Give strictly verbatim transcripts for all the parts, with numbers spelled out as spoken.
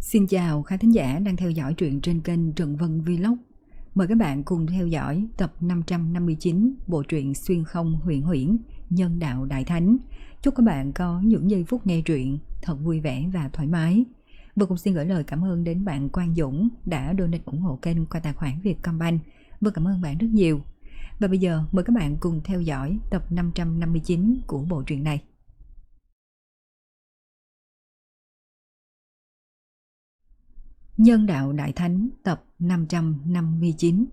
Xin chào khán thính giả đang theo dõi truyện trên kênh Trần Vân Vlog. Mời các bạn cùng theo dõi tập năm trăm năm mươi chín bộ truyện xuyên không huyền huyễn Nhân đạo Đại Thánh. Chúc các bạn có những giây phút nghe truyện thật vui vẻ và thoải mái. Và cũng xin gửi lời cảm ơn đến bạn Quang Dũng đã donate ủng hộ kênh qua tài khoản Vietcombank. Và cảm ơn bạn rất nhiều. Và bây giờ mời các bạn cùng theo dõi tập năm trăm năm mươi chín của bộ truyện này. Nhân đạo Đại Thánh tập năm trăm năm mươi chín.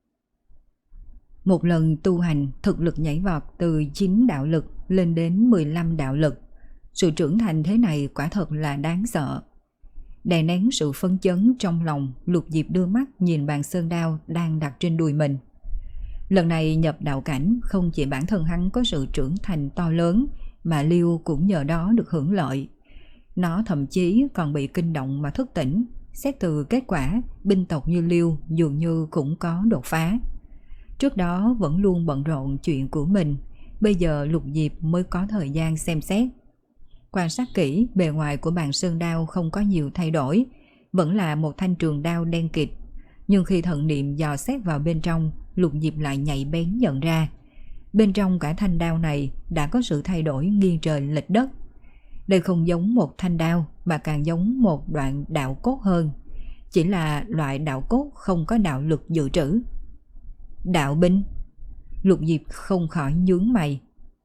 Một lần tu hành, thực lực nhảy vọt từ chín đạo lực lên đến mười lăm đạo lực. Sự trưởng thành thế này quả thật là đáng sợ. Đè nén sự phấn chấn trong lòng, Lục Diệp đưa mắt nhìn bàn sơn đao đang đặt trên đùi mình. Lần này nhập đạo cảnh, không chỉ bản thân hắn có sự trưởng thành to lớn, mà Liêu cũng nhờ đó được hưởng lợi. Nó thậm chí còn bị kinh động mà thức tỉnh. Xét từ kết quả, binh tộc như Liêu dường như cũng có đột phá. Trước đó vẫn luôn bận rộn chuyện của mình, bây giờ Lục Diệp mới có thời gian xem xét. Quan sát kỹ, bề ngoài của bàn sơn đao không có nhiều thay đổi, vẫn là một thanh trường đao đen kịt. Nhưng khi thần niệm dò xét vào bên trong, Lục Diệp lại nhạy bén nhận ra. Bên trong cả thanh đao này đã có sự thay đổi nghiêng trời lệch đất. Đây không giống một thanh đao mà càng giống một đoạn đạo cốt hơn. Chỉ là loại đạo cốt không có đạo lực dự trữ. Đạo binh. Lục Diệp không khỏi nhướng mày.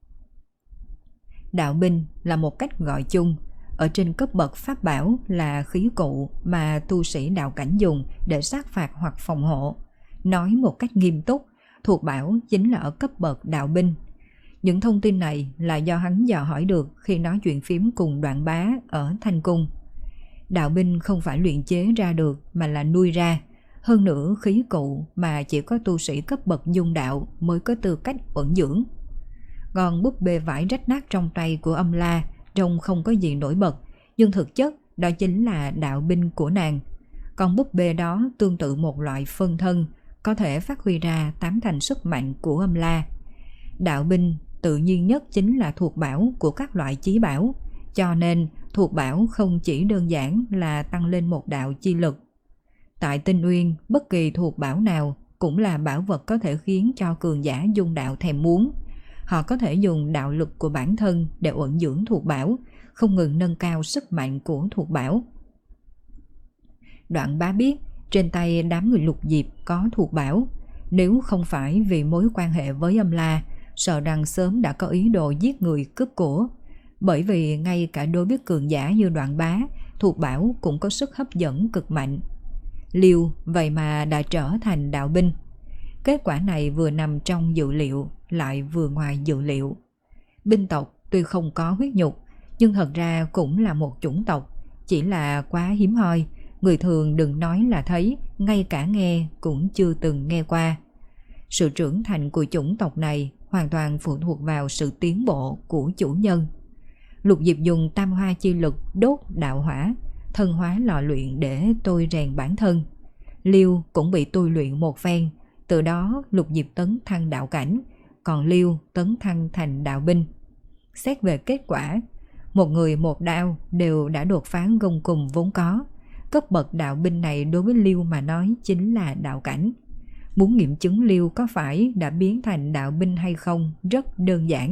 Đạo binh là một cách gọi chung. Ở trên cấp bậc pháp bảo là khí cụ mà tu sĩ đạo cảnh dùng để sát phạt hoặc phòng hộ. Nói một cách nghiêm túc, thuộc bảo chính là ở cấp bậc đạo binh. Những thông tin này là do hắn dò hỏi được khi nói chuyện phím cùng Đoạn Bá ở Thanh Cung. Đạo binh không phải luyện chế ra được mà là nuôi ra. Hơn nữa khí cụ mà chỉ có tu sĩ cấp bậc dung đạo mới có tư cách ẩn dưỡng. Còn búp bê vải rách nát trong tay của Âm La trông không có gì nổi bật, nhưng thực chất đó chính là đạo binh của nàng. Còn búp bê đó tương tự một loại phân thân, có thể phát huy ra tám thành sức mạnh của Âm La. Đạo binh tự nhiên nhất chính là thuộc bảo của các loại chí bảo, cho nên thuộc bảo không chỉ đơn giản là tăng lên một đạo chi lực. Tại Tinh Uyên, bất kỳ thuộc bảo nào cũng là bảo vật có thể khiến cho cường giả dung đạo thèm muốn. Họ có thể dùng đạo lực của bản thân để ẩn dưỡng thuộc bảo, không ngừng nâng cao sức mạnh của thuộc bảo. Đoạn Bá biết trên tay đám người Lục Diệp có thuộc bảo, nếu không phải vì mối quan hệ với Âm La, sợ rằng sớm đã có ý đồ giết người cướp của. Bởi vì ngay cả đối với cường giả như Đoạn Bá, thuộc bảo cũng có sức hấp dẫn cực mạnh. Liêu vậy mà đã trở thành đạo binh. Kết quả này vừa nằm trong dự liệu, lại vừa ngoài dự liệu. Binh tộc tuy không có huyết nhục, nhưng thật ra cũng là một chủng tộc, chỉ là quá hiếm hoi. Người thường đừng nói là thấy, ngay cả nghe cũng chưa từng nghe qua. Sự trưởng thành của chủng tộc này hoàn toàn phụ thuộc vào sự tiến bộ của chủ nhân. Lục Diệp dùng tam hoa chi lực đốt đạo hỏa, thân hóa lò luyện để tôi rèn bản thân. Liêu cũng bị tôi luyện một phen, từ đó Lục Diệp tấn thăng đạo cảnh, còn Liêu tấn thăng thành đạo binh. Xét về kết quả, một người một đao đều đã đột phá gông cùng vốn có. Cấp bậc đạo binh này đối với Liêu mà nói chính là đạo cảnh. Muốn nghiệm chứng Liêu có phải đã biến thành đạo binh hay không rất đơn giản.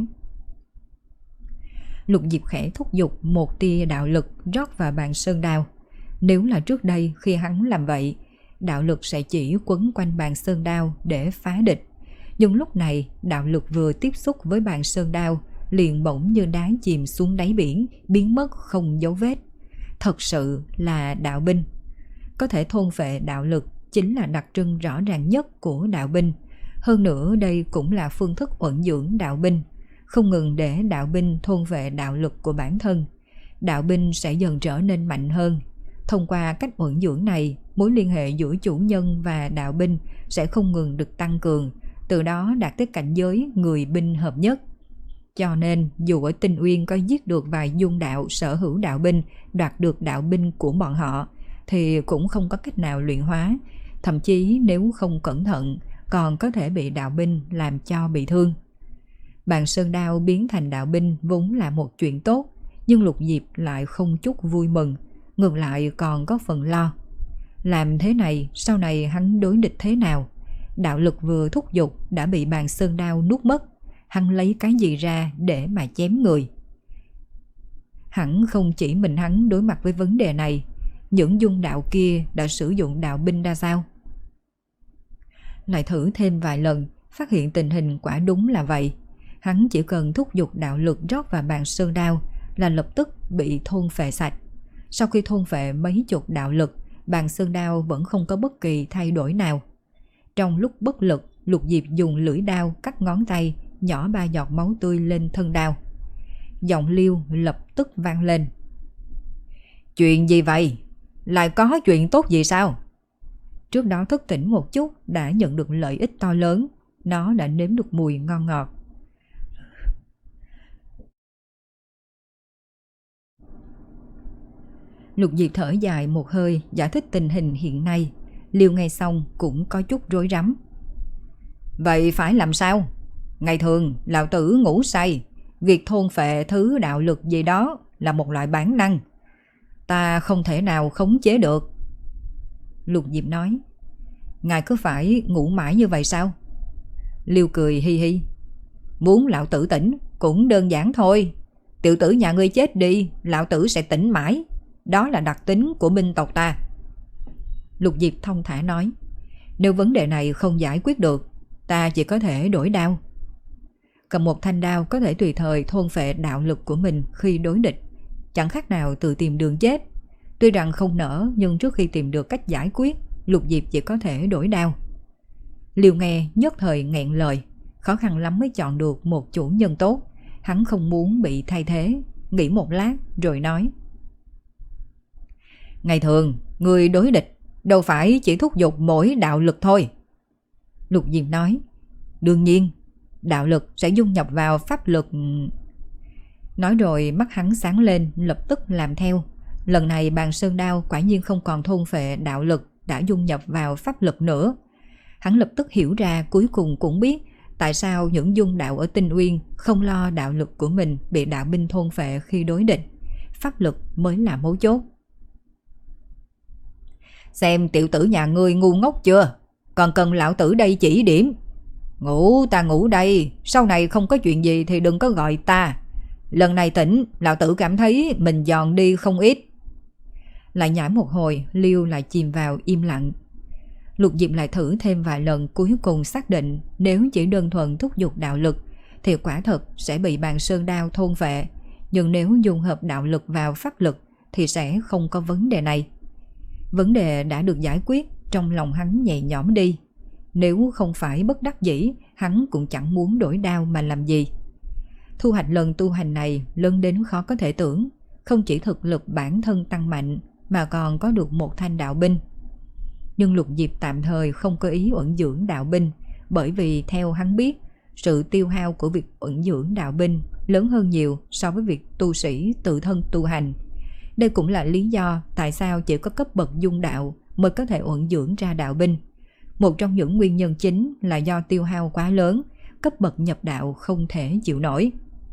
Lục Diệp khẽ thúc giục một tia đạo lực rót vào bàn sơn đao. Nếu là trước đây khi hắn làm vậy, đạo lực sẽ chỉ quấn quanh bàn sơn đao để phá địch. Nhưng lúc này đạo lực vừa tiếp xúc với bàn sơn đao liền bỗng như đá chìm xuống đáy biển, biến mất không dấu vết. Thật sự là đạo binh. Có thể thôn phệ đạo lực chính là đặc trưng rõ ràng nhất của đạo binh. Hơn nữa đây cũng là phương thức ẩn dưỡng đạo binh, không ngừng để đạo binh thôn vệ đạo lực của bản thân. Đạo binh sẽ dần trở nên mạnh hơn. Thông qua cách ẩn dưỡng này, mối liên hệ giữa chủ nhân và đạo binh sẽ không ngừng được tăng cường, từ đó đạt tới cảnh giới người binh hợp nhất. Cho nên dù ở Tinh Uyên có giết được vài dung đạo sở hữu đạo binh, đoạt được đạo binh của bọn họ, thì cũng không có cách nào luyện hóa. Thậm chí nếu không cẩn thận còn có thể bị đạo binh làm cho bị thương. Bàn sơn đao biến thành đạo binh vốn là một chuyện tốt, nhưng Lục Diệp lại không chút vui mừng. ngược lại còn có phần lo. Làm thế này sau này hắn đối địch thế nào? Đạo lực vừa thúc giục đã bị bàn sơn đao nuốt mất, hắn lấy cái gì ra để mà chém người? Hẳn không chỉ mình hắn đối mặt với vấn đề này, những dung đạo kia đã sử dụng đạo binh ra sao? Lại thử thêm vài lần, phát hiện tình hình quả đúng là vậy. Hắn chỉ cần thúc giục đạo lực rót vào bàn sơn đao là lập tức bị thôn phệ sạch. Sau khi thôn phệ mấy chục đạo lực, bàn sơn đao vẫn không có bất kỳ thay đổi nào. Trong lúc bất lực, Lục Diệp dùng lưỡi đao cắt ngón tay, nhỏ ba giọt máu tươi lên thân đao. Giọng Liêu lập tức vang lên. Chuyện gì vậy? Lại có chuyện tốt gì sao? Trước đó thức tỉnh một chút đã nhận được lợi ích to lớn. Nó đã nếm được mùi ngon ngọt. Lục Diệp thở dài một hơi giải thích tình hình hiện nay. Liêu nghe xong cũng có chút rối rắm. Vậy phải làm sao? Ngày thường lão tử ngủ say, việc thôn phệ thứ đạo lực gì đó là một loại bản năng, ta không thể nào khống chế được. Lục Diệp nói. Ngài cứ phải ngủ mãi như vậy sao? Liêu cười hi hi. Muốn lão tử tỉnh cũng đơn giản thôi. Tiểu tử nhà ngươi chết đi, lão tử sẽ tỉnh mãi. Đó là đặc tính của binh tộc ta. Lục Diệp thông thả nói. Nếu vấn đề này không giải quyết được, ta chỉ có thể đổi đao. Cầm một thanh đao có thể tùy thời thôn phệ đạo lực của mình khi đối địch, chẳng khác nào tự tìm đường chết. Tuy rằng không nỡ, nhưng trước khi tìm được cách giải quyết, Lục Diệp chỉ có thể đổi đao. Liêu nghe nhất thời nghẹn lời, khó khăn lắm mới chọn được một chủ nhân tốt. Hắn không muốn bị thay thế, nghĩ một lát rồi nói. Ngày thường, người đối địch đâu phải chỉ thúc giục mỗi đạo lực thôi. Lục Diệp nói. Đương nhiên, đạo lực sẽ dung nhập vào pháp lực. Nói rồi mắt hắn sáng lên, lập tức làm theo. Lần này bàn sơn đao quả nhiên không còn thôn phệ đạo lực đã dung nhập vào pháp lực nữa. Hắn lập tức hiểu ra, cuối cùng cũng biết tại sao những dung đạo ở Tinh Uyên không lo đạo lực của mình bị đạo binh thôn phệ khi đối địch. Pháp lực mới là mấu chốt. Xem tiểu tử nhà ngươi ngu ngốc chưa? Còn cần lão tử đây chỉ điểm. Ngủ ta ngủ đây, sau này không có chuyện gì thì đừng có gọi ta. Lần này tỉnh, lão tử cảm thấy mình giòn đi không ít. Lại nhảy một hồi, Liêu lại chìm vào im lặng. Lục Diệp lại thử thêm vài lần, cuối cùng xác định nếu chỉ đơn thuần thúc giục đạo lực thì quả thật sẽ bị bàn sơn đao thôn phệ. Nhưng nếu dung hợp đạo lực vào pháp lực thì sẽ không có vấn đề này. Vấn đề đã được giải quyết, trong lòng hắn nhẹ nhõm đi. Nếu không phải bất đắc dĩ, hắn cũng chẳng muốn đổi đao mà làm gì. Thu hoạch lần tu hành này lớn đến khó có thể tưởng. Không chỉ thực lực bản thân tăng mạnh mà còn có được một thanh đạo binh. Nhưng Lục Diệp tạm thời không có ý ẩn dưỡng đạo binh, bởi vì theo hắn biết, sự tiêu hao của việc ẩn dưỡng đạo binh lớn hơn nhiều so với việc tu sĩ tự thân tu hành. Đây cũng là lý do tại sao chỉ có cấp bậc dung đạo mới có thể ẩn dưỡng ra đạo binh. Một trong những nguyên nhân chính là do tiêu hao quá lớn, cấp bậc nhập đạo không thể chịu nổi.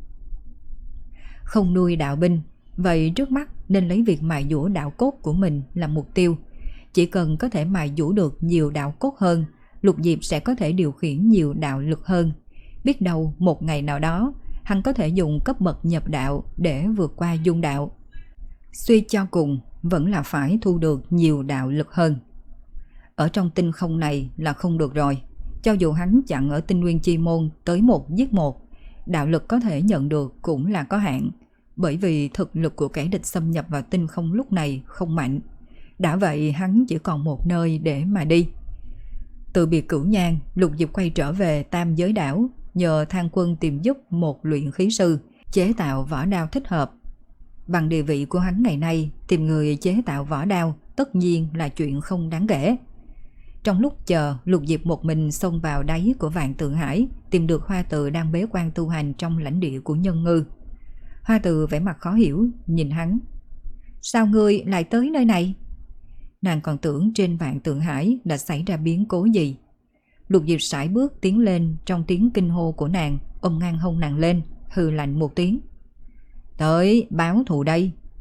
Không nuôi đạo binh, vậy trước mắt nên lấy việc mài dũa đạo cốt của mình làm mục tiêu. Chỉ cần có thể mài dũa được nhiều đạo cốt hơn, Lục Diệp sẽ có thể điều khiển nhiều đạo lực hơn. Biết đâu một ngày nào đó, hắn có thể dùng cấp bậc nhập đạo để vượt qua dung đạo. Suy cho cùng, vẫn là phải thu được nhiều đạo lực hơn. Ở trong tinh không này là không được rồi. Cho dù hắn chặn ở Tinh Nguyên Chi Môn tới một giết một, đạo lực có thể nhận được cũng là có hạn. Bởi vì thực lực của kẻ địch xâm nhập vào tinh không lúc này không mạnh. Đã vậy hắn chỉ còn một nơi để mà đi. Từ biệt Cửu Nhan, Lục Diệp quay trở về Tam Giới Đảo, nhờ Thang Quân tìm giúp một luyện khí sư chế tạo vỏ đao thích hợp. Bằng địa vị của hắn ngày nay, tìm người chế tạo vỏ đao tất nhiên là chuyện không đáng kể. Trong lúc chờ, Lục Diệp một mình xông vào đáy của Vạn Tượng Hải, tìm được Hoa Từ đang bế quan tu hành trong lãnh địa của Nhân Ngư. Hoa Từ vẻ mặt khó hiểu, nhìn hắn. Sao ngươi lại tới nơi này? Nàng còn tưởng trên Vạn Tượng Hải đã xảy ra biến cố gì. Lục Diệp sải bước tiến lên, trong tiếng kinh hô của nàng, ôm ngang hông nàng lên, hừ lạnh một tiếng. Tới báo thù đây.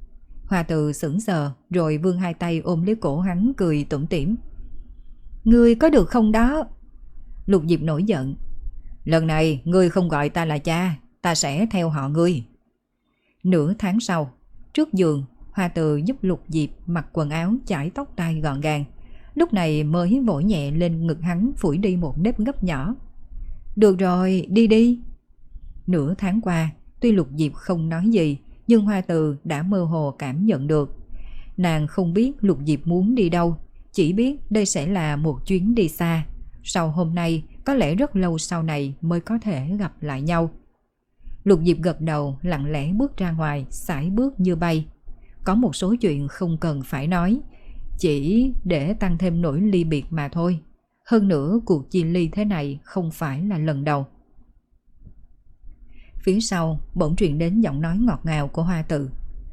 Hoa Từ sững sờ rồi vươn hai tay ôm lấy cổ hắn cười tủm tỉm. Ngươi có được không đó? Lục Diệp nổi giận. Lần này ngươi không gọi ta là cha, ta sẽ theo họ ngươi. Nửa tháng sau, trước giường, Hoa Từ giúp Lục Diệp mặc quần áo chải tóc tai gọn gàng. Lúc này mới vỗ nhẹ lên ngực hắn phủi đi một nếp gấp nhỏ. Được rồi, đi đi. Nửa tháng qua, tuy Lục Diệp không nói gì, nhưng Hoa Từ đã mơ hồ cảm nhận được. Nàng không biết Lục Diệp muốn đi đâu, chỉ biết đây sẽ là một chuyến đi xa. Sau hôm nay, có lẽ rất lâu sau này mới có thể gặp lại nhau. Lục Diệp gật đầu, lặng lẽ bước ra ngoài, sải bước như bay. Có một số chuyện không cần phải nói, chỉ để tăng thêm nỗi ly biệt mà thôi. Hơn nữa, cuộc chia ly thế này không phải là lần đầu. Phía sau bỗng truyền đến giọng nói ngọt ngào của Hoa Từ.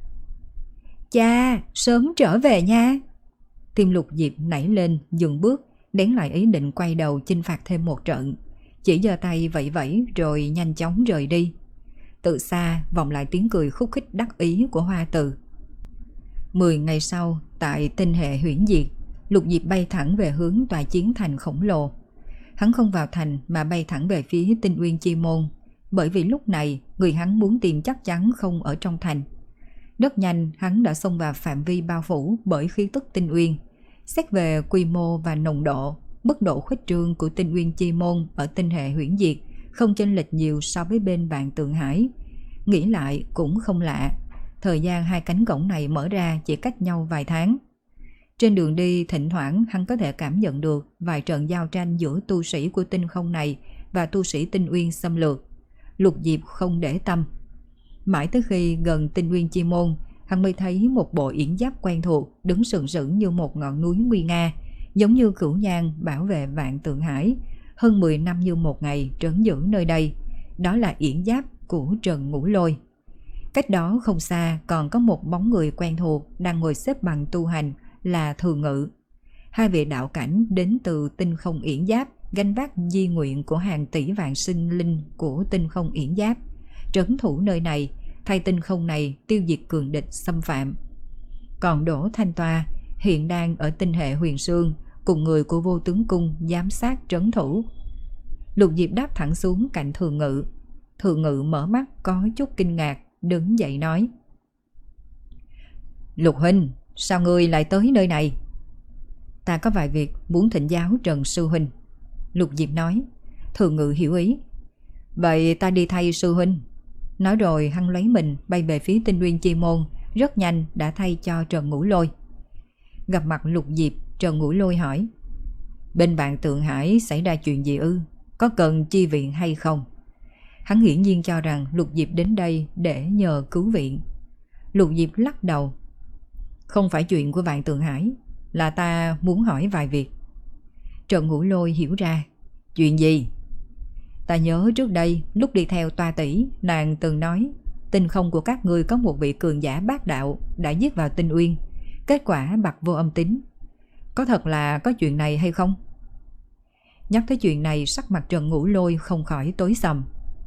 Cha, sớm trở về nha. Tim Lục Diệp nảy lên, dừng bước, đến lại ý định quay đầu chinh phạt thêm một trận. Chỉ giơ tay vẫy vẫy rồi nhanh chóng rời đi. Từ xa vọng lại tiếng cười khúc khích đắc ý của Hoa Từ. Mười ngày sau, tại tinh hệ huyễn diệt, Lục Diệp bay thẳng về hướng tòa chiến thành khổng lồ. Hắn không vào thành mà bay thẳng về phía Tinh Uyên Chi Môn, bởi vì lúc này người hắn muốn tìm chắc chắn không ở trong thành. Rất nhanh hắn đã xông vào phạm vi bao phủ bởi khí tức Tinh Uyên. Xét về quy mô và nồng độ, mức độ khuếch trương của Tinh Uyên Chi Môn ở tinh hệ huyễn diệt không chênh lệch nhiều so với bên Vạn Tượng Hải. Nghĩ lại cũng không lạ, thời gian hai cánh cổng này mở ra chỉ cách nhau vài tháng. Trên đường đi thỉnh thoảng hắn có thể cảm nhận được vài trận giao tranh giữa tu sĩ của tinh không này và tu sĩ Tinh Uyên xâm lược. Lục Diệp không để tâm. Mãi tới khi gần Tinh Uyên Chi Môn, hắn mới thấy một bộ yển giáp quen thuộc đứng sừng sững như một ngọn núi nguy nga, giống như cửu nhang bảo vệ Vạn Tượng Hải, hơn mười năm như một ngày trấn giữ nơi đây. Đó là yển giáp của Trần Ngũ Lôi. Cách đó không xa còn có một bóng người quen thuộc đang ngồi xếp bằng tu hành, là Thường Ngự. Hai vị đạo cảnh đến từ tinh không yển giáp, gánh vác di nguyện của hàng tỷ vạn sinh linh của tinh không yển giáp, trấn thủ nơi này, thay tinh không này tiêu diệt cường địch xâm phạm. Còn Đỗ Thanh Toa hiện đang ở tinh hệ Huyền Sương cùng người của Vô Tướng Cung giám sát trấn thủ. Lục Diệp đáp thẳng xuống cạnh Thường Ngự. Thường Ngự mở mắt có chút kinh ngạc, đứng dậy nói: Lục huynh, sao ngươi lại tới nơi này? Ta có vài việc muốn thỉnh giáo Trần sư huynh. Lục Diệp nói. Thường Ngự hiểu ý. Vậy ta đi thay sư huynh. Nói rồi hắn lấy mình bay về phía Tinh Uyên Chi Môn, rất nhanh đã thay cho Trần Ngũ Lôi. Gặp mặt Lục Diệp, Trần Ngũ Lôi hỏi: Bên Vạn Tượng Hải xảy ra chuyện gì ư? Có cần chi viện hay không? Hắn hiển nhiên cho rằng Lục Diệp đến đây để nhờ cứu viện. Lục Diệp lắc đầu. Không phải chuyện của Vạn Tượng Hải, là ta muốn hỏi vài việc. Trần Ngũ Lôi hiểu ra. Chuyện gì? Ta nhớ trước đây lúc đi theo Toa tỷ, nàng từng nói tinh không của các ngươi có một vị cường giả bát đạo đã giết vào Tinh Uyên, kết quả bặt vô âm tín. Có thật là có chuyện này hay không? Nhắc tới chuyện này, sắc mặt Trần Ngũ Lôi không khỏi tối sầm.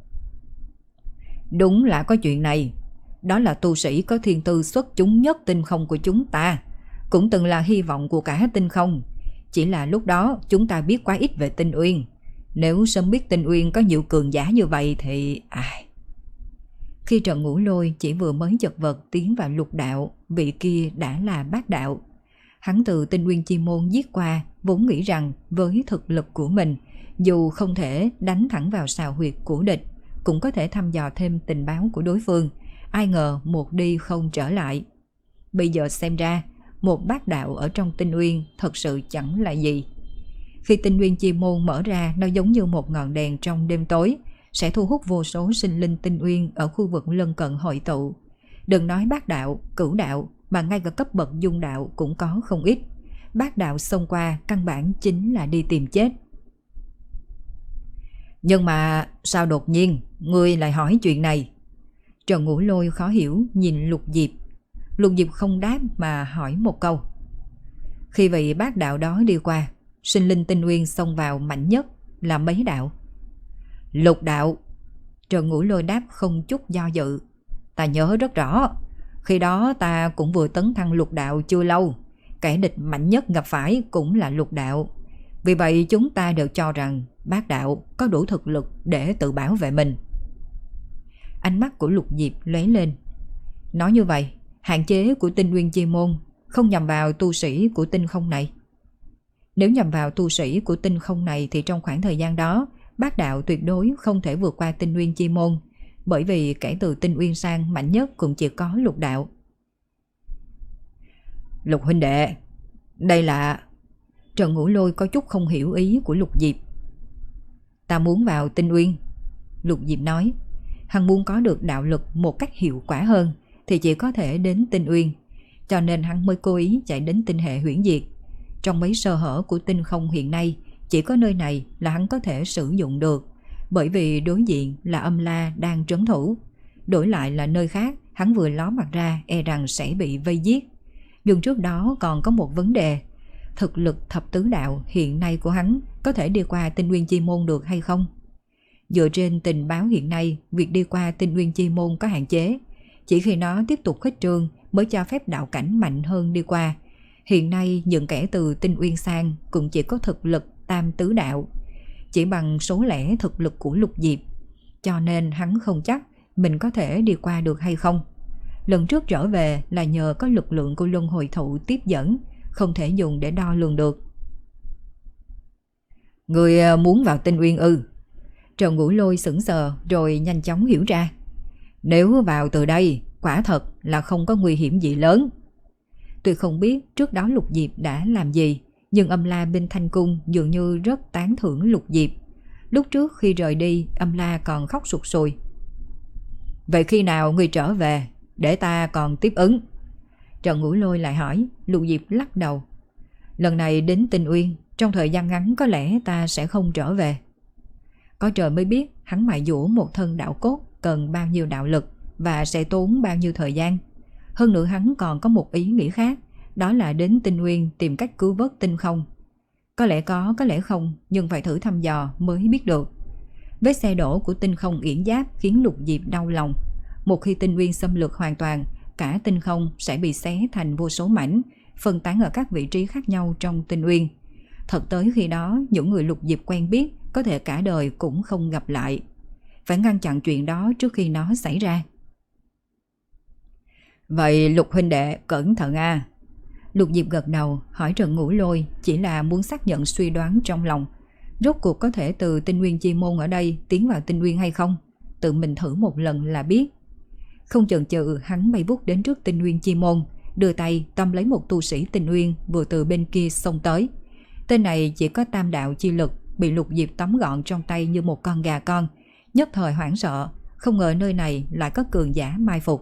Đúng là có chuyện này. Đó là tu sĩ có thiên tư xuất chúng nhất tinh không của chúng ta, cũng từng là hy vọng của cả tinh không. Chỉ là lúc đó chúng ta biết quá ít về Tinh Uyên. Nếu sớm biết Tinh Uyên có nhiều cường giả như vậy thì... ai? Khi Trần Ngũ Lôi chỉ vừa mới chật vật tiến vào lục đạo, vị kia đã là bát đạo. Hắn từ Tinh Uyên Chi Môn giết qua, vốn nghĩ rằng với thực lực của mình, dù không thể đánh thẳng vào sào huyệt của địch, cũng có thể thăm dò thêm tình báo của đối phương. Ai ngờ một đi không trở lại. Bây giờ xem ra, một bát đạo ở trong Tinh Uyên thật sự chẳng là gì. Khi Tinh Uyên Chi Môn mở ra, nó giống như một ngọn đèn trong đêm tối, sẽ thu hút vô số sinh linh Tinh Uyên ở khu vực lân cận hội tụ. Đừng nói bát đạo, cửu đạo, mà ngay cả cấp bậc dung đạo cũng có không ít. Bát đạo xông qua căn bản chính là đi tìm chết. Nhưng mà sao đột nhiên ngươi lại hỏi chuyện này? Trần Ngũ Lôi khó hiểu nhìn Lục Diệp. Lục Diệp không đáp mà hỏi một câu. Khi vị bát đạo đó đi qua, sinh linh Tinh Uyên xông vào mạnh nhất là mấy đạo? Lục đạo. Trần Ngũ Lôi đáp không chút do dự. Ta nhớ rất rõ. Khi đó ta cũng vừa tấn thăng lục đạo chưa lâu, kẻ địch mạnh nhất gặp phải cũng là lục đạo. Vì vậy chúng ta đều cho rằng bát đạo có đủ thực lực để tự bảo vệ mình. Ánh mắt của Lục Diệp lóe lên. Nói như vậy, hạn chế của tinh nguyên chi môn không nhằm vào tu sĩ của tinh không này. Nếu nhằm vào tu sĩ của tinh không này thì trong khoảng thời gian đó, bát đạo tuyệt đối không thể vượt qua tinh nguyên chi môn, bởi vì kể từ tinh nguyên sang mạnh nhất cũng chỉ có lục đạo. Lục huynh đệ, đây là... Trần Ngũ Lôi có chút không hiểu ý của Lục Diệp. Ta muốn vào tinh uyên. Lục Diệp nói, hắn muốn có được đạo lực một cách hiệu quả hơn thì chỉ có thể đến tinh uyên, cho nên hắn mới cố ý chạy đến tinh hệ huyễn diệt. Trong mấy sơ hở của tinh không hiện nay, chỉ có nơi này là hắn có thể sử dụng được, bởi vì đối diện là Âm La đang trấn thủ. Đổi lại là nơi khác, hắn vừa ló mặt ra e rằng sẽ bị vây giết. Nhưng trước đó còn có một vấn đề, thực lực thập tứ đạo hiện nay của hắn có thể đi qua tinh nguyên chi môn được hay không? Dựa trên tình báo hiện nay, việc đi qua tinh nguyên chi môn có hạn chế, chỉ khi nó tiếp tục khuếch trương mới cho phép đạo cảnh mạnh hơn đi qua. Hiện nay những kẻ từ tinh uyên sang cũng chỉ có thực lực tam tứ đạo, chỉ bằng số lẻ thực lực của Lục Diệp, cho nên hắn không chắc mình có thể đi qua được hay không. Lần trước trở về là nhờ có lực lượng của luân hồi thụ tiếp dẫn, không thể dùng để đo lường được. Người muốn vào tinh uyên ư? Trần Ngũ Lôi sững sờ rồi nhanh chóng hiểu ra. Nếu vào từ đây, quả thật là không có nguy hiểm gì lớn. Tuy không biết trước đó Lục Diệp đã làm gì, nhưng Âm La bên Thanh Cung dường như rất tán thưởng Lục Diệp. Lúc trước khi rời đi, Âm La còn khóc sụt sùi. Vậy khi nào người trở về, để ta còn tiếp ứng? Trần Ngũ Lôi lại hỏi. Lục Diệp lắc đầu. Lần này đến tinh uyên, trong thời gian ngắn có lẽ ta sẽ không trở về. Có trời mới biết hắn mài dũa một thân đạo cốt cần bao nhiêu đạo lực và sẽ tốn bao nhiêu thời gian. Hơn nữa hắn còn có một ý nghĩ khác, đó là đến tinh uyên tìm cách cứu vớt tinh không. Có lẽ có, có lẽ không, nhưng phải thử thăm dò mới biết được. Vết xe đổ của tinh không yển giáp khiến Lục Diệp đau lòng. Một khi tinh uyên xâm lược hoàn toàn, cả tinh không sẽ bị xé thành vô số mảnh, phân tán ở các vị trí khác nhau trong tinh uyên. Thật tới khi đó, những người Lục Diệp quen biết có thể cả đời cũng không gặp lại. Phải ngăn chặn chuyện đó trước khi nó xảy ra. Vậy Lục huynh đệ cẩn thận a. À. Lục Diệp gật đầu, hỏi Trần Ngũ Lôi chỉ là muốn xác nhận suy đoán trong lòng. Rốt cuộc có thể từ tinh nguyên chi môn ở đây tiến vào tinh nguyên hay không? Tự mình thử một lần là biết. Không chần chừ, hắn bay vút đến trước tinh nguyên chi môn, đưa tay tóm lấy một tu sĩ tinh nguyên vừa từ bên kia xông tới. Tên này chỉ có tam đạo chi lực, bị Lục Diệp tóm gọn trong tay như một con gà con, nhất thời hoảng sợ, không ngờ nơi này lại có cường giả mai phục.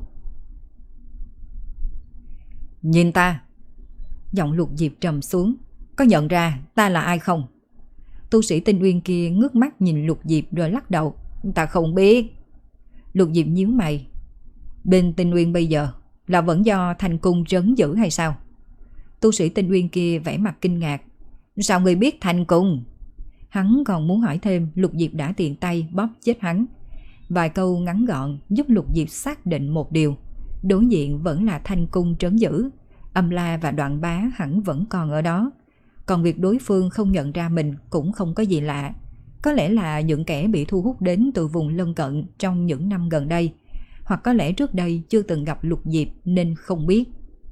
Nhìn ta! Giọng Lục Diệp trầm xuống. Có nhận ra ta là ai không? Tu sĩ tinh uyên kia ngước mắt nhìn Lục Diệp rồi lắc đầu. Ta không biết. Lục Diệp nhíu mày. Bên tinh uyên bây giờ là vẫn do Thanh Cung trấn giữ hay sao? Tu sĩ tinh uyên kia vẻ mặt kinh ngạc. Sao người biết Thanh Cung? Hắn còn muốn hỏi thêm, Lục Diệp đã tiện tay bóp chết hắn. Vài câu ngắn gọn giúp Lục Diệp xác định một điều. Đối diện vẫn là Thanh Cung trấn giữ. Âm La và Đoạn Bá hẳn vẫn còn ở đó. Còn việc đối phương không nhận ra mình cũng không có gì lạ. Có lẽ là những kẻ bị thu hút đến từ vùng lân cận trong những năm gần đây. Hoặc có lẽ trước đây chưa từng gặp Lục Diệp nên không biết.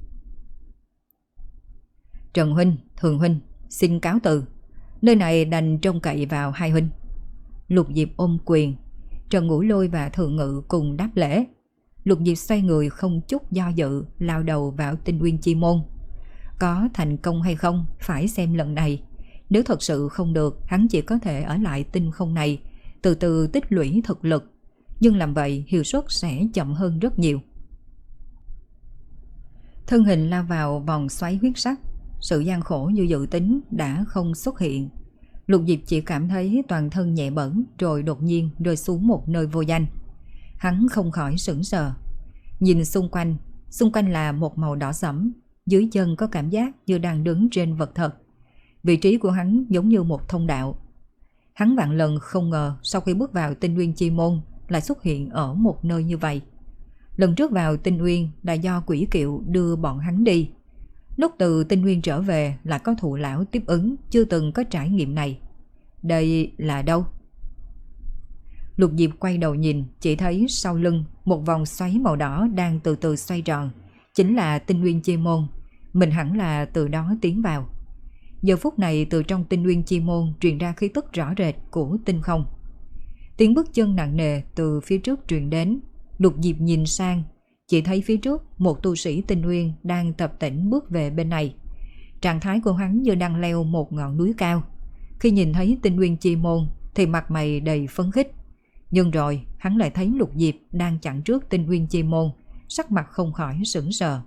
Trần huynh, Thường huynh, xin cáo từ. Nơi này đành trông cậy vào hai huynh. Lục Diệp ôm quyền. Trần Ngũ Lôi và Thượng Ngự cùng đáp lễ. Lục Diệp xoay người không chút do dự, lao đầu vào tinh nguyên chi môn. Có thành công hay không phải xem lần này. Nếu thật sự không được, hắn chỉ có thể ở lại tinh không này, từ từ tích lũy thực lực. Nhưng làm vậy hiệu suất sẽ chậm hơn rất nhiều. Thân hình lao vào vòng xoáy huyết sắc. Sự gian khổ như dự tính đã không xuất hiện. Lục Diệp chỉ cảm thấy toàn thân nhẹ bẫng, rồi đột nhiên rơi xuống một nơi vô danh. Hắn không khỏi sững sờ. Nhìn xung quanh, xung quanh là một màu đỏ sẫm, dưới chân có cảm giác như đang đứng trên vật thật. Vị trí của hắn giống như một thông đạo. Hắn vạn lần không ngờ sau khi bước vào tinh nguyên chi môn lại xuất hiện ở một nơi như vậy. Lần trước vào Tinh Uyên là do Quỷ Kiệu đưa bọn hắn đi. Lúc từ Tinh Uyên trở về là có thụ lão tiếp ứng, chưa từng có trải nghiệm này. Đây là đâu? Lục Diệp quay đầu nhìn, chỉ thấy sau lưng một vòng xoáy màu đỏ đang từ từ xoay tròn, chính là Tinh Uyên Chi Môn. Mình hẳn là từ đó tiến vào. Giờ phút này từ trong Tinh Uyên Chi Môn truyền ra khí tức rõ rệt của tinh không. Tiếng bước chân nặng nề từ phía trước truyền đến. Lục Diệp nhìn sang, chỉ thấy phía trước một tu sĩ Tinh Uyên đang tập tễnh bước về bên này. Trạng thái của hắn như đang leo một ngọn núi cao. Khi nhìn thấy Tinh Uyên Chi Môn thì mặt mày đầy phấn khích. Nhưng rồi hắn lại thấy Lục Diệp đang chặn trước Tinh Uyên Chi Môn, sắc mặt không khỏi sững sờ.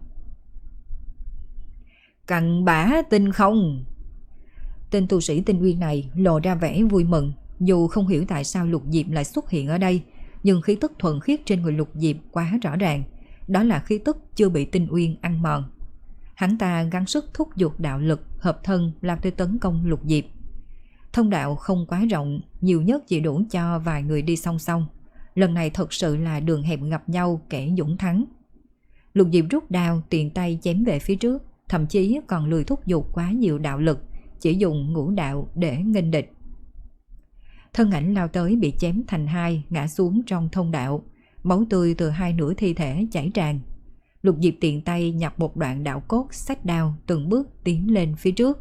Cặn bã tinh không! Tên tu sĩ Tinh Uyên này lộ ra vẻ vui mừng. Dù không hiểu tại sao Lục Diệp lại xuất hiện ở đây, nhưng khí tức thuần khiết trên người Lục Diệp quá rõ ràng. Đó là khí tức chưa bị Tinh Uyên ăn mòn. Hắn ta gắng sức thúc giục đạo lực hợp thân làm tới tấn công Lục Diệp. Thông đạo không quá rộng, nhiều nhất chỉ đủ cho vài người đi song song. Lần này thật sự là đường hẹp gặp nhau kẻ dũng thắng. Lục Diệp rút đao tiện tay chém về phía trước, thậm chí còn lười thúc giục quá nhiều đạo lực, chỉ dùng ngũ đạo để nghênh địch. Thân ảnh lao tới bị chém thành hai, ngã xuống trong thông đạo. Máu tươi từ hai nửa thi thể chảy tràn. Lục Diệp tiện tay nhặt một đoạn đạo cốt, xách đao từng bước tiến lên phía trước.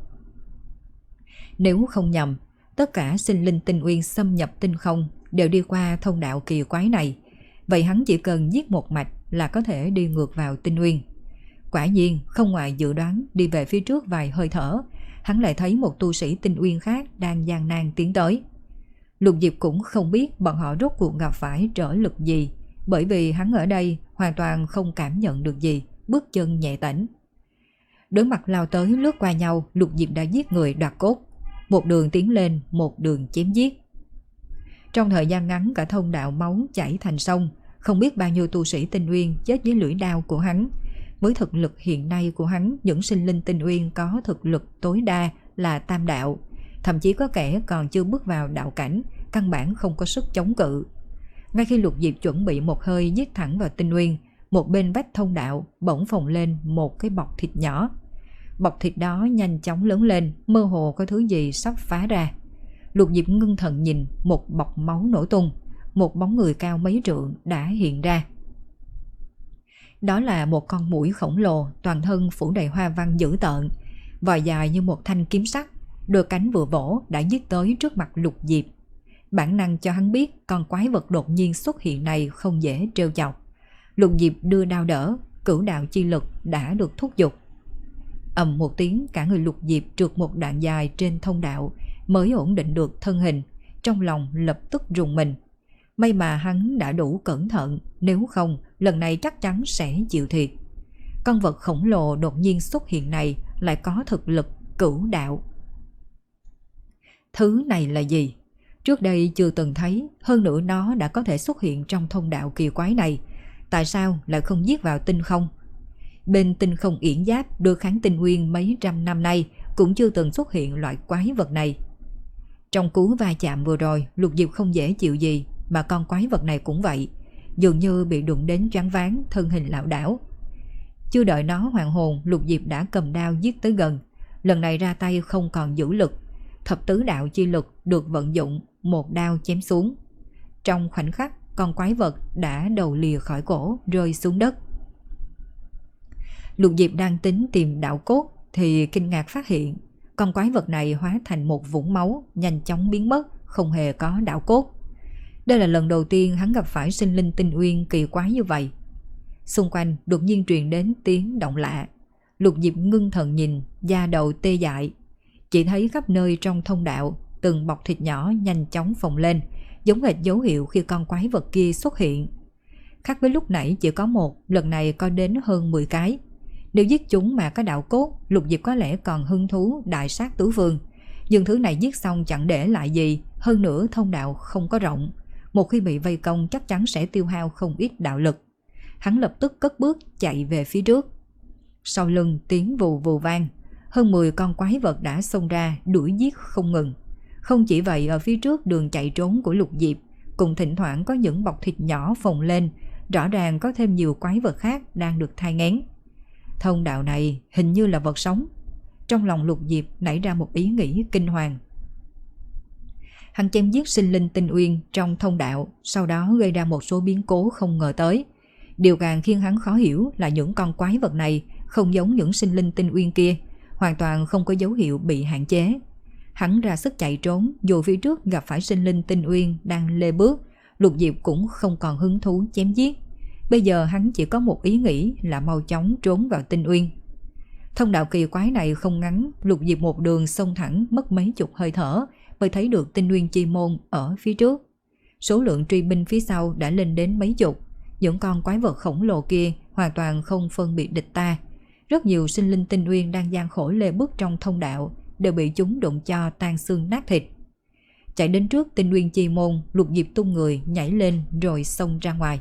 Nếu không nhầm, tất cả sinh linh Tinh Uyên xâm nhập tinh không đều đi qua thông đạo kỳ quái này. Vậy hắn chỉ cần giết một mạch là có thể đi ngược vào Tinh Uyên. Quả nhiên không ngoài dự đoán, đi về phía trước vài hơi thở, hắn lại thấy một tu sĩ Tinh Uyên khác đang gian nan tiến tới. Lục Diệp cũng không biết bọn họ rốt cuộc gặp phải trở lực gì, bởi vì hắn ở đây hoàn toàn không cảm nhận được gì, bước chân nhẹ tĩnh. Đối mặt lao tới lướt qua nhau, Lục Diệp đã giết người đoạt cốt, một đường tiến lên, một đường chém giết. Trong thời gian ngắn cả thông đạo máu chảy thành sông, không biết bao nhiêu tu sĩ Tinh Uyên chết dưới lưỡi đao của hắn. Với thực lực hiện nay của hắn, những sinh linh Tinh Uyên có thực lực tối đa là tam đạo, thậm chí có kẻ còn chưa bước vào đạo cảnh, căn bản không có sức chống cự. Ngay khi Lục Diệp chuẩn bị một hơi giết thẳng vào Tinh Uyên, một bên vách thông đạo bỗng phồng lên một cái bọc thịt nhỏ. Bọc thịt đó nhanh chóng lớn lên, mơ hồ có thứ gì sắp phá ra. Lục Diệp ngưng thần nhìn, một bọc máu nổ tung, một bóng người cao mấy trượng đã hiện ra. Đó là một con muỗi khổng lồ, toàn thân phủ đầy hoa văn dữ tợn, vòi dài như một thanh kiếm sắt, đôi cánh vừa vỗ đã giết tới trước mặt Lục Diệp. Bản năng cho hắn biết con quái vật đột nhiên xuất hiện này không dễ trêu chọc. Lục Diệp đưa đao đỡ, cửu đạo chi lực đã được thúc giục. Ầm một tiếng, cả người Lục Diệp trượt một đoạn dài trên thông đạo, mới ổn định được thân hình, trong lòng lập tức rùng mình. May mà hắn đã đủ cẩn thận, nếu không lần này chắc chắn sẽ chịu thiệt. Con vật khổng lồ đột nhiên xuất hiện này lại có thực lực cửu đạo. Thứ này là gì? Trước đây chưa từng thấy, hơn nữa nó đã có thể xuất hiện trong thông đạo kỳ quái này. Tại sao lại không giết vào tinh không? Bên tinh không yển giáp đưa kháng Tinh Uyên mấy trăm năm nay cũng chưa từng xuất hiện loại quái vật này. Trong cú va chạm vừa rồi, Lục Diệp không dễ chịu gì, mà con quái vật này cũng vậy, dường như bị đụng đến choáng váng, thân hình lảo đảo. Chưa đợi nó hoàn hồn, Lục Diệp đã cầm đao giết tới gần. Lần này ra tay không còn giữ lực, thập tứ đạo chi lực được vận dụng, một đao chém xuống. Trong khoảnh khắc, con quái vật đã đầu lìa khỏi cổ, rơi xuống đất. Lục Diệp đang tính tìm đạo cốt thì kinh ngạc phát hiện con quái vật này hóa thành một vũng máu, nhanh chóng biến mất, không hề có đạo cốt. Đây là lần đầu tiên hắn gặp phải sinh linh Tinh Uyên kỳ quái như vậy. Xung quanh đột nhiên truyền đến tiếng động lạ. Lục Diệp ngưng thần nhìn, da đầu tê dại. Chỉ thấy khắp nơi trong thông đạo, từng bọc thịt nhỏ nhanh chóng phồng lên, giống hệt dấu hiệu khi con quái vật kia xuất hiện. Khác với lúc nãy chỉ có một, lần này có đến hơn mười cái. Nếu giết chúng mà có đạo cốt, Lục Diệp có lẽ còn hứng thú đại sát tứ phương. Nhưng thứ này giết xong chẳng để lại gì, hơn nữa thông đạo không có rộng. Một khi bị vây công chắc chắn sẽ tiêu hao không ít đạo lực. Hắn lập tức cất bước chạy về phía trước. Sau lưng tiếng vù vù vang, hơn mười con quái vật đã xông ra đuổi giết không ngừng. Không chỉ vậy, ở phía trước đường chạy trốn của Lục Diệp cũng thỉnh thoảng có những bọc thịt nhỏ phồng lên, rõ ràng có thêm nhiều quái vật khác đang được thai nghén. Thông đạo này hình như là vật sống. Trong lòng Lục Diệp nảy ra một ý nghĩ kinh hoàng. Hắn chém giết sinh linh tinh uyên trong thông đạo, sau đó gây ra một số biến cố không ngờ tới. Điều càng khiến hắn khó hiểu là những con quái vật này không giống những sinh linh tinh uyên kia, hoàn toàn không có dấu hiệu bị hạn chế. Hắn ra sức chạy trốn, dù phía trước gặp phải sinh linh tinh uyên đang lê bước, Lục Diệp cũng không còn hứng thú chém giết. Bây giờ hắn chỉ có một ý nghĩ là mau chóng trốn vào tinh uyên. Thông đạo kỳ quái này không ngắn, Lục Diệp một đường xông thẳng mất mấy chục hơi thở mới thấy được tinh uyên chi môn ở phía trước. Số lượng truy binh phía sau đã lên đến mấy chục. Những con quái vật khổng lồ kia hoàn toàn không phân biệt địch ta. Rất nhiều sinh linh tinh uyên đang gian khổ lê bước trong thông đạo đều bị chúng đụng cho tan xương nát thịt. Chạy đến trước tinh uyên chi môn, Lục Diệp tung người nhảy lên rồi xông ra ngoài.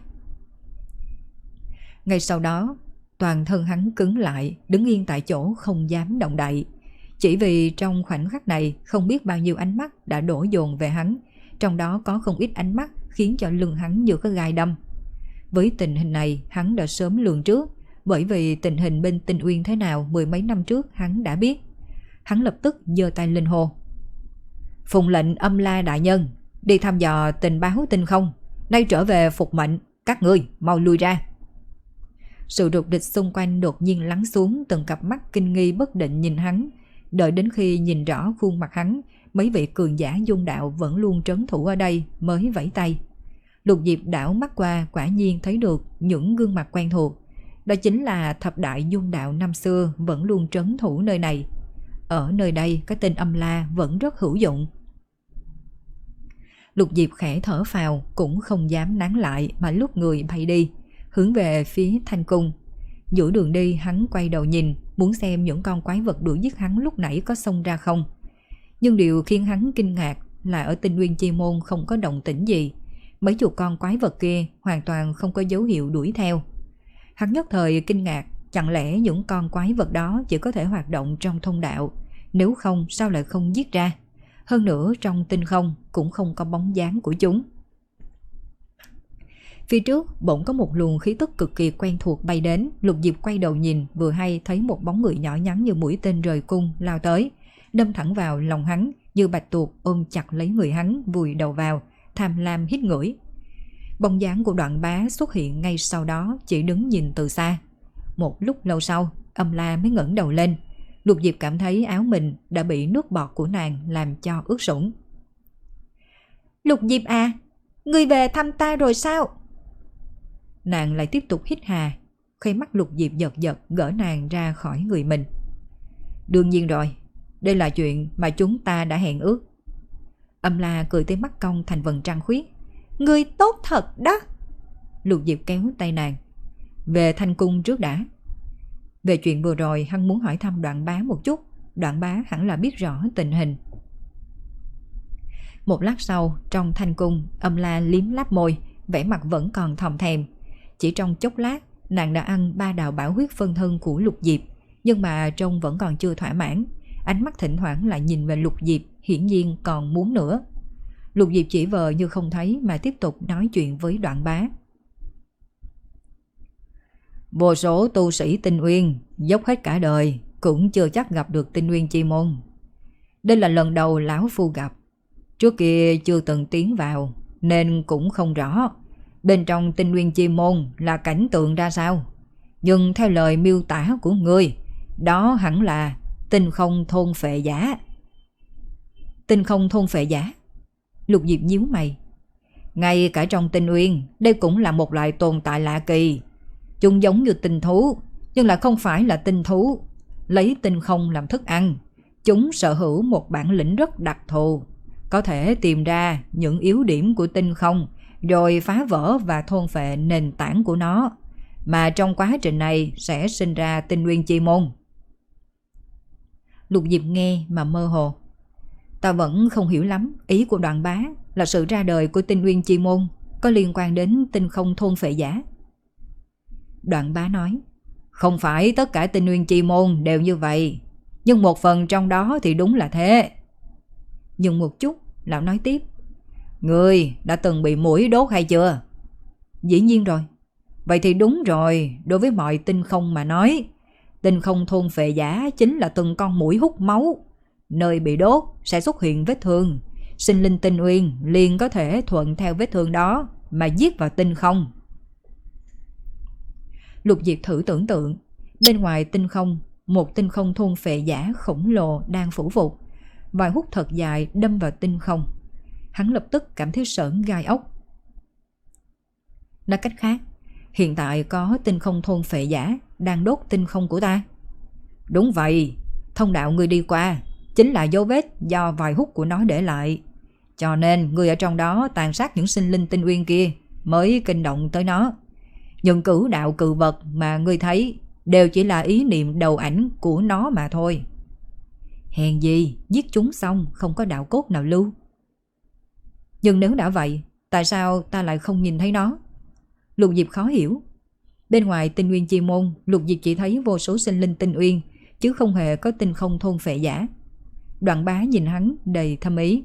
Ngay sau đó, toàn thân hắn cứng lại, đứng yên tại chỗ không dám động đậy. Chỉ vì trong khoảnh khắc này không biết bao nhiêu ánh mắt đã đổ dồn về hắn, trong đó có không ít ánh mắt khiến cho lưng hắn như có gai đâm. Với tình hình này hắn đã sớm lường trước, bởi vì tình hình bên Tinh Uyên thế nào mười mấy năm trước hắn đã biết. Hắn lập tức giơ tay lên hô: "Phụng lệnh Âm La đại nhân, đi thăm dò tình báo tinh không, nay trở về phục mệnh, các ngươi mau lui ra." Sự rục địch xung quanh đột nhiên lắng xuống, từng cặp mắt kinh nghi bất định nhìn hắn. Đợi đến khi nhìn rõ khuôn mặt hắn, mấy vị cường giả dung đạo vẫn luôn trấn thủ ở đây mới vẫy tay. Lục Diệp đảo mắt qua, quả nhiên thấy được những gương mặt quen thuộc. Đó chính là thập đại dung đạo năm xưa vẫn luôn trấn thủ nơi này. Ở nơi đây cái tên Âm La vẫn rất hữu dụng. Lục Diệp khẽ thở phào, cũng không dám nán lại mà lúc người bay đi, hướng về phía Thanh Cung. Giữa đường đi hắn quay đầu nhìn, muốn xem những con quái vật đuổi giết hắn lúc nãy có xông ra không. Nhưng điều khiến hắn kinh ngạc là ở Tinh Uyên chi môn không có động tĩnh gì. Mấy chục con quái vật kia hoàn toàn không có dấu hiệu đuổi theo. Hắn nhất thời kinh ngạc, chẳng lẽ những con quái vật đó chỉ có thể hoạt động trong thông đạo, nếu không sao lại không giết ra. Hơn nữa trong tinh không cũng không có bóng dáng của chúng. Phía trước bỗng có một luồng khí tức cực kỳ quen thuộc bay đến. Lục Diệp quay đầu nhìn, vừa hay thấy một bóng người nhỏ nhắn như mũi tên rời cung lao tới, đâm thẳng vào lòng hắn, như bạch tuộc ôm chặt lấy người hắn, vùi đầu vào, tham lam hít ngửi. Bóng dáng của Đoạn Bá xuất hiện ngay sau đó, chỉ đứng nhìn từ xa. Một lúc lâu sau, Âm La mới ngẩng đầu lên. Lục Diệp cảm thấy áo mình đã bị nước bọt của nàng làm cho ướt sũng. "Lục Diệp à, ngươi về thăm ta rồi sao?" Nàng lại tiếp tục hít hà. Khóe mắt Lục Diệp giật giật, gỡ nàng ra khỏi người mình. "Đương nhiên rồi, đây là chuyện mà chúng ta đã hẹn ước." Âm La cười tới mắt cong thành vầng trăng khuyết. "Ngươi tốt thật đó." Lục Diệp kéo tay nàng: "Về Thanh Cung trước đã." Về chuyện vừa rồi hắn muốn hỏi thăm Đoạn Bá một chút. Đoạn Bá hẳn là biết rõ tình hình. Một lát sau, trong Thanh Cung, Âm La liếm láp môi, vẻ mặt vẫn còn thòm thèm. Chỉ trong chốc lát, nàng đã ăn ba đạo bảo huyết phân thân của Lục Diệp, nhưng mà trông vẫn còn chưa thỏa mãn. Ánh mắt thỉnh thoảng lại nhìn về Lục Diệp, hiển nhiên còn muốn nữa. Lục Diệp chỉ vờ như không thấy mà tiếp tục nói chuyện với Đoạn Bá. "Vô số tu sĩ Tinh Uyên dốc hết cả đời cũng chưa chắc gặp được Tinh Uyên chi môn. Đây là lần đầu lão phu gặp. Trước kia chưa từng tiến vào nên cũng không rõ bên trong Tinh Uyên chi môn là cảnh tượng ra sao. Nhưng theo lời miêu tả của ngươi, đó hẳn là tinh không thôn phệ giả." "Tinh không thôn phệ giả?" Lục Diệp nhíu mày. "Ngay cả trong Tinh Uyên, đây cũng là một loại tồn tại lạ kỳ. Chúng giống như tinh thú, nhưng lại không phải là tinh thú. Lấy tinh không làm thức ăn. Chúng sở hữu một bản lĩnh rất đặc thù, có thể tìm ra những yếu điểm của tinh không, rồi phá vỡ và thôn phệ nền tảng của nó. Mà trong quá trình này sẽ sinh ra Tinh Uyên chi môn." Lục Diệp nghe mà mơ hồ. "Ta vẫn không hiểu lắm, ý của Đoạn Bá là sự ra đời của Tinh Uyên chi môn có liên quan đến tinh không thôn phệ giả?" Đoạn Bá nói: "Không phải tất cả Tinh Uyên chi môn đều như vậy, nhưng một phần trong đó thì đúng là thế." Dừng một chút, lão nói tiếp: "Ngươi đã từng bị muỗi đốt hay chưa?" "Dĩ nhiên rồi." Vậy thì đúng rồi, đối với mọi tinh không mà nói, tinh không thôn phệ giả chính là từng con muỗi hút máu. Nơi bị đốt sẽ xuất hiện vết thương, sinh linh tinh uyên liền có thể thuận theo vết thương đó mà giết vào tinh không. Lục Diệp thử tưởng tượng, bên ngoài tinh không, một tinh không thôn phệ giả khổng lồ đang phủ phục, vài hút thật dài đâm vào tinh không. Hắn lập tức cảm thấy sởn gai ốc. Nói cách khác, hiện tại có tinh không thôn phệ giả đang đốt tinh không của ta. Đúng vậy, thông đạo người đi qua chính là dấu vết do vài hút của nó để lại. Cho nên người ở trong đó tàn sát những sinh linh tinh uyên kia mới kinh động tới nó. Những cử đạo cự vật mà ngươi thấy đều chỉ là ý niệm đầu ảnh của nó mà thôi. Hèn gì giết chúng xong không có đạo cốt nào lưu. Nhưng nếu đã vậy, tại sao ta lại không nhìn thấy nó? Lục Diệp khó hiểu. Bên ngoài tinh nguyên chi môn, Lục Diệp chỉ thấy vô số sinh linh tinh uyên, chứ không hề có tinh không thôn phệ giả. Đoạn Bá nhìn hắn đầy thâm ý.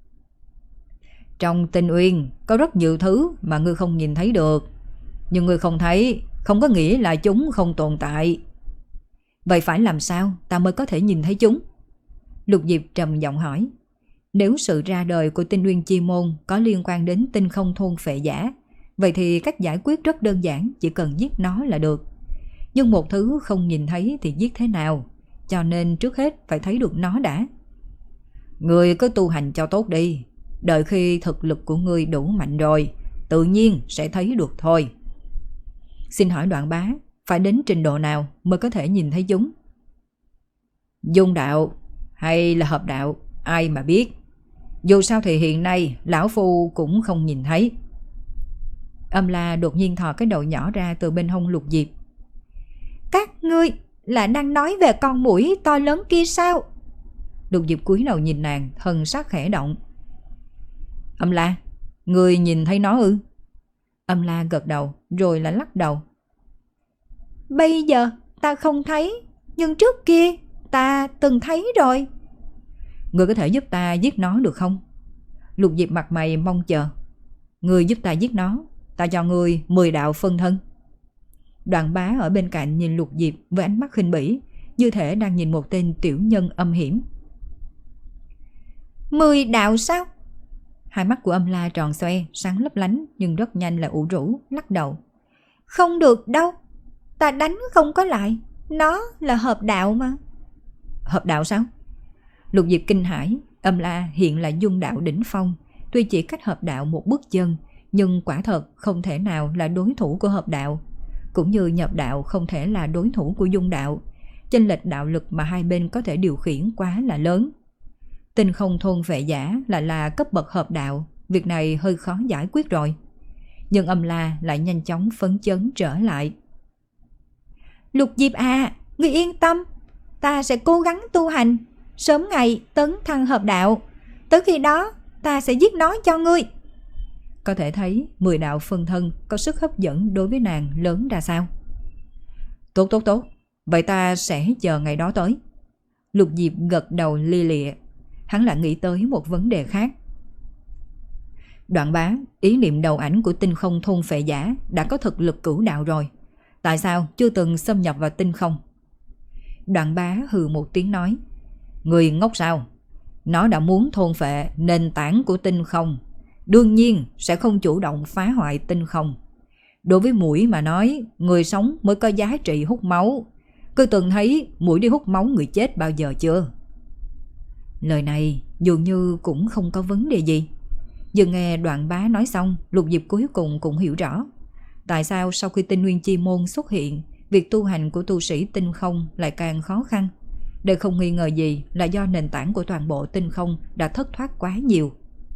Trong tinh uyên có rất nhiều thứ mà ngươi không nhìn thấy được. Nhưng ngươi không thấy không có nghĩa là chúng không tồn tại. Vậy phải làm sao ta mới có thể nhìn thấy chúng? Lục Diệp trầm giọng hỏi. Nếu sự ra đời của tinh uyên chi môn có liên quan đến tinh không thôn phệ giả, vậy thì cách giải quyết rất đơn giản, chỉ cần giết nó là được. Nhưng một thứ không nhìn thấy thì giết thế nào? Cho nên trước hết phải thấy được nó đã. Ngươi cứ tu hành cho tốt đi. Đợi khi thực lực của ngươi đủ mạnh rồi, tự nhiên sẽ thấy được thôi. Xin hỏi Đoạn Bá, phải đến trình độ nào mới có thể nhìn thấy chúng? Dung đạo hay là hợp đạo, ai mà biết. Dù sao thì hiện nay lão phu cũng không nhìn thấy. Âm La đột nhiên thò cái đầu nhỏ ra từ bên hông Lục Diệp. Các ngươi là đang nói về con muỗi to lớn kia sao? Lục Diệp cúi đầu nhìn nàng, thần sắc khẽ động. Âm La, ngươi nhìn thấy nó ư? Âm La gật đầu rồi lại lắc đầu. Bây giờ ta không thấy, nhưng trước kia ta từng thấy rồi. Ngươi có thể giúp ta giết nó được không? Lục Diệp mặt mày mong chờ. Ngươi giúp ta giết nó, ta cho ngươi mười đạo phân thân. Đoạn Bá ở bên cạnh nhìn Lục Diệp với ánh mắt khinh bỉ, như thể đang nhìn một tên tiểu nhân âm hiểm. Mười đạo sao? Hai mắt của Âm La tròn xoe, sáng lấp lánh nhưng rất nhanh là ủ rũ, lắc đầu. Không được đâu, ta đánh không có lại, nó là hợp đạo mà. Hợp đạo sao? Lục Diệp kinh hãi. Âm La hiện là dung đạo đỉnh phong, tuy chỉ cách hợp đạo một bước chân, nhưng quả thật không thể nào là đối thủ của hợp đạo, cũng như nhập đạo không thể là đối thủ của dung đạo. Chênh lệch đạo lực mà hai bên có thể điều khiển quá là lớn. Tinh không thôn vệ giả lại là cấp bậc hợp đạo, việc này hơi khó giải quyết rồi. Nhưng Âm La lại nhanh chóng phấn chấn trở lại. Lục Diệp à, ngươi yên tâm, ta sẽ cố gắng tu hành, sớm ngày tấn thăng hợp đạo. Tới khi đó ta sẽ giết nó cho ngươi. Có thể thấy mười đạo phân thân có sức hấp dẫn đối với nàng lớn ra sao. Tốt tốt tốt, vậy ta sẽ chờ ngày đó tới. Lục Diệp gật đầu li lịa. Hắn lại nghĩ tới một vấn đề khác. Đoạn Bá, ý niệm đầu ảnh của tinh không thôn phệ giả đã có thực lực cửu đạo rồi, tại sao chưa từng xâm nhập vào tinh không? Đoạn Bá hừ một tiếng nói. Người ngốc sao? Nó đã muốn thôn phệ nền tảng của tinh không, đương nhiên sẽ không chủ động phá hoại tinh không. Đối với muỗi mà nói, người sống mới có giá trị hút máu. Cứ từng thấy muỗi đi hút máu người chết bao giờ chưa? Lời này dường như cũng không có vấn đề gì. Nhưng nghe Đoạn Bá nói xong, Lục Diệp cuối cùng cũng hiểu rõ tại sao sau khi tinh nguyên chi môn xuất hiện, việc tu hành của tu sĩ tinh không lại càng khó khăn. Đây không nghi ngờ gì là do nền tảng của toàn bộ tinh không đã thất thoát quá nhiều.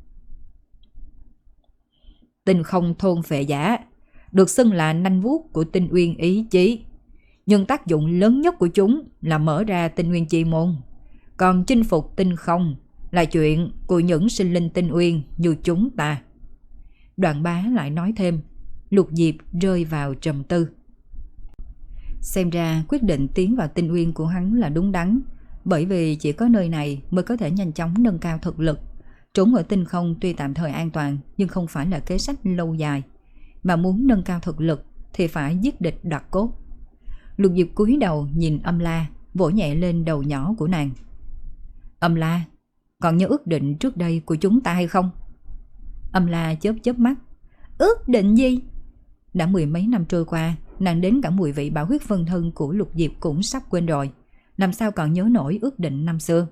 Tinh không thôn phệ giả được xưng là nanh vuốt của tinh uyên ý chí, nhưng tác dụng lớn nhất của chúng là mở ra tinh nguyên chi môn. Còn chinh phục tinh không là chuyện của những sinh linh tinh uyên như chúng ta. Đoạn Bá lại nói thêm. Lục Diệp rơi vào trầm tư. Xem ra quyết định tiến vào tinh uyên của hắn là đúng đắn, bởi vì chỉ có nơi này mới có thể nhanh chóng nâng cao thực lực. Trốn ở tinh không tuy tạm thời an toàn, nhưng không phải là kế sách lâu dài. Mà muốn nâng cao thực lực thì phải giết địch đoạt cốt. Lục Diệp cúi đầu nhìn Âm La, vỗ nhẹ lên đầu nhỏ của nàng. Âm La, còn nhớ ước định trước đây của chúng ta hay không? Âm La chớp chớp mắt. Ước định gì? Đã mười mấy năm trôi qua, nàng đến cả mùi vị bảo huyết phân thân của Lục Diệp cũng sắp quên rồi. Làm sao còn nhớ nổi ước định năm xưa?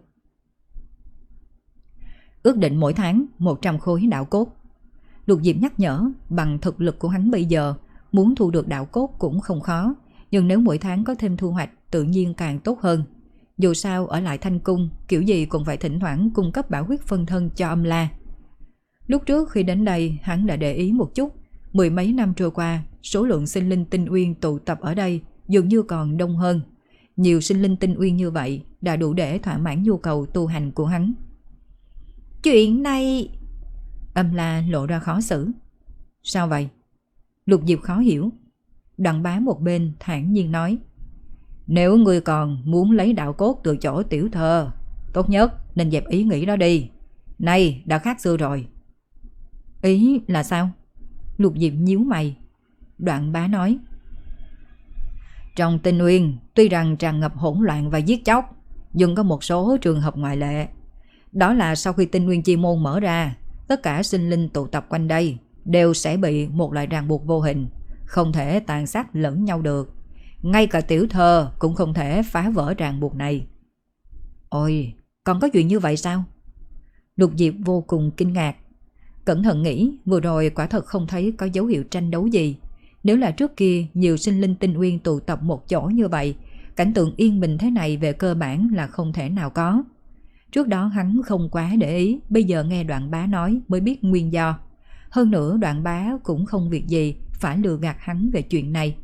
Ước định mỗi tháng một trăm khối đạo cốt. Lục Diệp nhắc nhở, bằng thực lực của hắn bây giờ, muốn thu được đạo cốt cũng không khó. Nhưng nếu mỗi tháng có thêm thu hoạch tự nhiên càng tốt hơn. Dù sao ở lại Thanh Cung, kiểu gì cũng phải thỉnh thoảng cung cấp bảo huyết phân thân cho Âm La. Lúc trước khi đến đây, hắn đã để ý một chút. Mười mấy năm trôi qua, số lượng sinh linh tinh uyên tụ tập ở đây dường như còn đông hơn. Nhiều sinh linh tinh uyên như vậy đã đủ để thỏa mãn nhu cầu tu hành của hắn. Chuyện này... Âm La lộ ra khó xử. Sao vậy? Lục Diệp khó hiểu. Đặng Bá một bên thản nhiên nói. Nếu ngươi còn muốn lấy đạo cốt từ chỗ tiểu thơ, tốt nhất nên dẹp ý nghĩ đó đi. Nay đã khác xưa rồi. Ý là sao? Lục Diệp nhíu mày. Đoạn Bá nói. Trong Tinh Uyên tuy rằng tràn ngập hỗn loạn và giết chóc, nhưng có một số trường hợp ngoại lệ. Đó là sau khi Tinh Uyên Chi Môn mở ra, tất cả sinh linh tụ tập quanh đây đều sẽ bị một loại ràng buộc vô hình, không thể tàn sát lẫn nhau được. Ngay cả tiểu thơ cũng không thể phá vỡ ràng buộc này. Ôi, còn có chuyện như vậy sao? Lục Diệp vô cùng kinh ngạc. Cẩn thận nghĩ, vừa rồi quả thật không thấy có dấu hiệu tranh đấu gì. Nếu là trước kia nhiều sinh linh tinh uyên tụ tập một chỗ như vậy, cảnh tượng yên bình thế này về cơ bản là không thể nào có. Trước đó hắn không quá để ý, bây giờ nghe Đoạn Bá nói mới biết nguyên do. Hơn nữa Đoạn Bá cũng không việc gì phải lừa gạt hắn về chuyện này.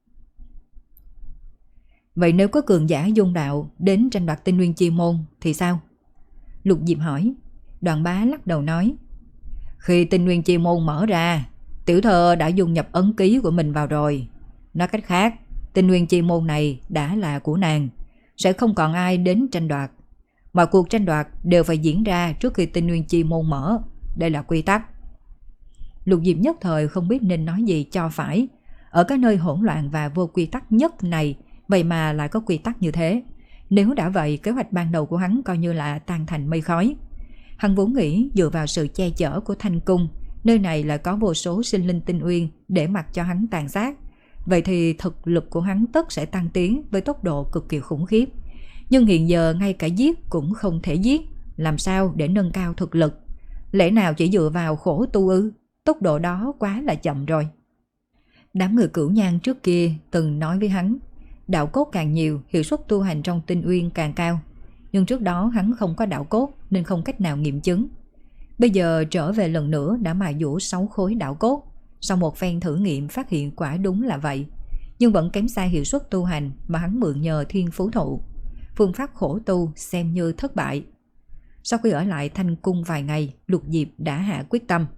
Vậy nếu có cường giả dung đạo đến tranh đoạt Tinh Uyên Chi Môn thì sao? Lục Diệp hỏi. Đoạn Bá lắc đầu nói. Khi Tinh Uyên Chi Môn mở ra, tiểu thơ đã dung nhập ấn ký của mình vào rồi. Nói cách khác, Tinh Uyên Chi Môn này đã là của nàng, sẽ không còn ai đến tranh đoạt. Mọi cuộc tranh đoạt đều phải diễn ra trước khi Tinh Uyên Chi Môn mở. Đây là quy tắc. Lục Diệp nhất thời không biết nên nói gì cho phải. Ở cái nơi hỗn loạn và vô quy tắc nhất này, vậy mà lại có quy tắc như thế. Nếu đã vậy, kế hoạch ban đầu của hắn coi như là tan thành mây khói. Hắn vốn nghĩ dựa vào sự che chở của Thanh Cung, nơi này lại có vô số sinh linh tinh uyên để mặc cho hắn tàn sát. Vậy thì thực lực của hắn tất sẽ tăng tiến với tốc độ cực kỳ khủng khiếp. Nhưng hiện giờ ngay cả giết cũng không thể giết, làm sao để nâng cao thực lực? Lẽ nào chỉ dựa vào khổ tu ư? Tốc độ đó quá là chậm rồi. Đám người Cửu Nhan trước kia từng nói với hắn, đạo cốt càng nhiều, hiệu suất tu hành trong Tinh Uyên càng cao. Nhưng trước đó hắn không có đạo cốt nên không cách nào nghiệm chứng. Bây giờ trở về lần nữa đã mài dũa sáu khối đạo cốt. Sau một phen thử nghiệm phát hiện quả đúng là vậy. Nhưng vẫn kém xa hiệu suất tu hành mà hắn mượn nhờ Thiên Phú Thụ. Phương pháp khổ tu xem như thất bại. Sau khi ở lại Thanh Cung vài ngày, Lục Diệp đã hạ quyết tâm.